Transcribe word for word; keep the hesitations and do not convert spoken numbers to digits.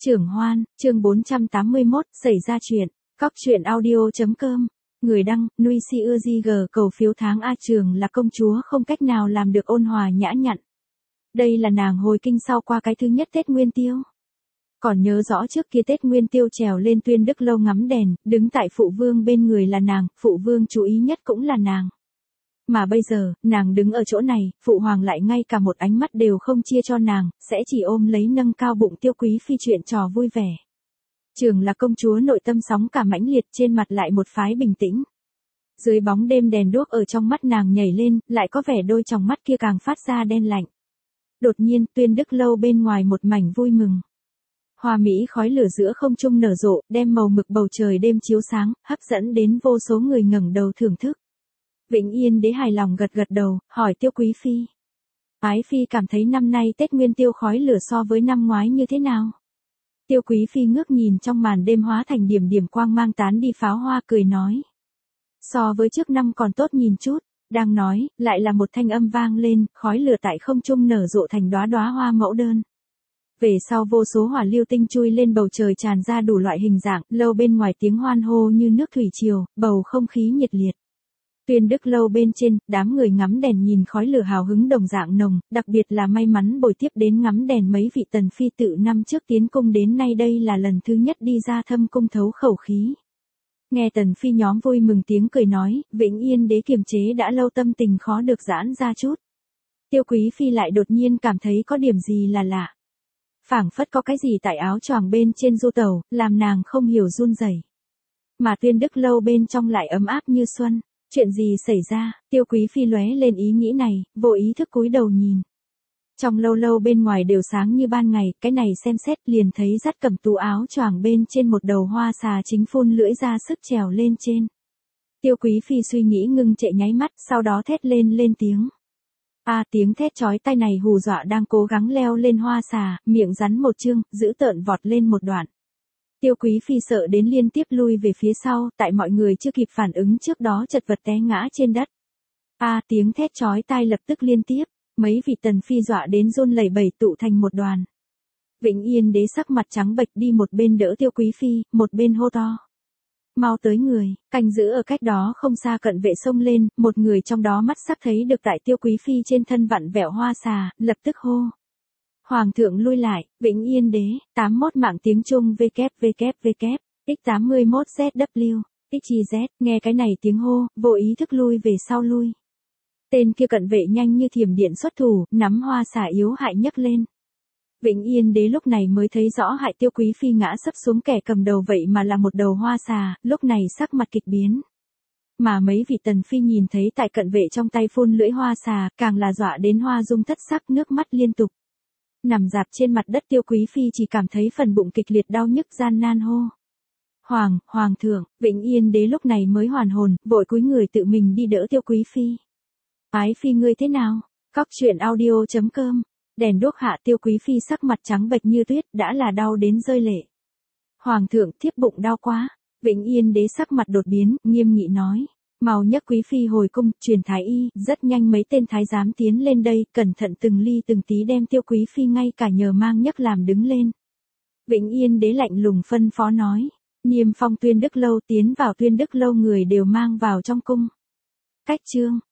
Trưởng Hoan, chương bốn trăm tám mươi mốt, xảy ra chuyện. Cóc truyện audio.com. Người đăng, Nuôi Si Ưa Di G cầu phiếu tháng A Trường là công chúa không cách nào làm được ôn hòa nhã nhặn. Đây là nàng hồi kinh sau qua cái thứ nhất Tết Nguyên Tiêu. Còn nhớ rõ trước kia Tết Nguyên Tiêu trèo lên Tuyên Đức Lâu ngắm đèn, đứng tại phụ vương bên người là nàng, phụ vương chú ý nhất cũng là nàng. Mà bây giờ, nàng đứng ở chỗ này, phụ hoàng lại ngay cả một ánh mắt đều không chia cho nàng, sẽ chỉ ôm lấy nâng cao bụng Tiêu Quý Phi chuyện trò vui vẻ. Trường là công chúa nội tâm sóng cả mãnh liệt, trên mặt lại một phái bình tĩnh. Dưới bóng đêm đèn đuốc ở trong mắt nàng nhảy lên, lại có vẻ đôi tròng mắt kia càng phát ra đen lạnh. Đột nhiên, Tuyên Đức Lâu bên ngoài một mảnh vui mừng. Hoa mỹ khói lửa giữa không trung nở rộ, đem màu mực bầu trời đêm chiếu sáng, hấp dẫn đến vô số người ngẩng đầu thưởng thức. Vĩnh Yên đế hài lòng gật gật đầu, hỏi Tiêu Quý Phi. Ái Phi cảm thấy năm nay Tết Nguyên Tiêu khói lửa so với năm ngoái như thế nào? Tiêu Quý Phi ngước nhìn trong màn đêm hóa thành điểm điểm quang mang tán đi pháo hoa cười nói. So với trước năm còn tốt nhìn chút, đang nói, lại là một thanh âm vang lên, khói lửa tại không trung nở rộ thành đóa đóa hoa mẫu đơn. Về sau vô số hỏa lưu tinh chui lên bầu trời tràn ra đủ loại hình dạng, lâu bên ngoài tiếng hoan hô như nước thủy triều, bầu không khí nhiệt liệt. Tuyên Đức Lâu bên trên, đám người ngắm đèn nhìn khói lửa hào hứng đồng dạng nồng, đặc biệt là may mắn bồi tiếp đến ngắm đèn mấy vị tần phi tự năm trước tiến cung đến nay đây là lần thứ nhất đi ra thâm cung thấu khẩu khí. Nghe tần phi nhóm vui mừng tiếng cười nói, Vĩnh Yên đế kiềm chế đã lâu tâm tình khó được giãn ra chút. Tiêu Quý Phi lại đột nhiên cảm thấy có điểm gì là lạ. Phảng phất có cái gì tại áo choàng bên trên du tàu, làm nàng không hiểu run rẩy. Mà Tuyên Đức Lâu bên trong lại ấm áp như xuân. Chuyện gì xảy ra? Tiêu Quý Phi lóe lên ý nghĩ này, vô ý thức cúi đầu nhìn. Trong lâu lâu bên ngoài đều sáng như ban ngày, cái này xem xét liền thấy dắt cầm tú áo choàng bên trên một đầu hoa xà chính phun lưỡi ra sức trèo lên trên. Tiêu Quý Phi suy nghĩ ngưng trệ nháy mắt, sau đó thét lên lên tiếng. A à, tiếng thét chói tai này hù dọa đang cố gắng leo lên hoa xà, miệng rắn một chương, giữ tợn vọt lên một đoạn. Tiêu Quý Phi sợ đến liên tiếp lui về phía sau, tại mọi người chưa kịp phản ứng trước đó chật vật té ngã trên đất. A à, tiếng thét chói tai lập tức liên tiếp, mấy vị tần phi dọa đến run lẩy bẩy tụ thành một đoàn. Vĩnh Yên đế sắc mặt trắng bệch đi một bên đỡ Tiêu Quý Phi, một bên hô to. Mau tới người, canh giữ ở cách đó không xa cận vệ xông lên, một người trong đó mắt sắc thấy được tại Tiêu Quý Phi trên thân vặn vẹo hoa xà, lập tức hô. Hoàng thượng lui lại, Vĩnh Yên đế, tám mốt mạng tiếng Trung vê kép vê kép vê kép, x tám mươi mốt zét vê, xê zét, nghe cái này tiếng hô, vô ý thức lui về sau lui. Tên kia cận vệ nhanh như thiểm điện xuất thủ, nắm hoa xà yếu hại nhấc lên. Vĩnh Yên đế lúc này mới thấy rõ hại Tiêu Quý Phi ngã sấp xuống kẻ cầm đầu vậy mà là một đầu hoa xà, lúc này sắc mặt kịch biến. Mà mấy vị tần phi nhìn thấy tại cận vệ trong tay phun lưỡi hoa xà, càng là dọa đến hoa dung thất sắc nước mắt liên tục. Nằm dạp trên mặt đất Tiêu Quý Phi chỉ cảm thấy phần bụng kịch liệt đau nhức gian nan hô. Hoàng, Hoàng thượng, Vĩnh Yên đế lúc này mới hoàn hồn, vội cúi người tự mình đi đỡ Tiêu Quý Phi. Ái Phi ngươi thế nào? Cóc truyện audio.com. Đèn đuốc hạ Tiêu Quý Phi sắc mặt trắng bệch như tuyết, đã là đau đến rơi lệ. Hoàng thượng thiếp bụng đau quá. Vĩnh Yên đế sắc mặt đột biến, nghiêm nghị nói. Mau nhấc Quý Phi hồi cung, truyền thái y, rất nhanh mấy tên thái giám tiến lên đây, cẩn thận từng ly từng tí đem Tiêu Quý Phi ngay cả nhờ mang nhấc làm đứng lên. Vĩnh Yên đế lạnh lùng phân phó nói, niêm phong Tuyên Đức Lâu, tiến vào Tuyên Đức Lâu người đều mang vào trong cung. Cách chương,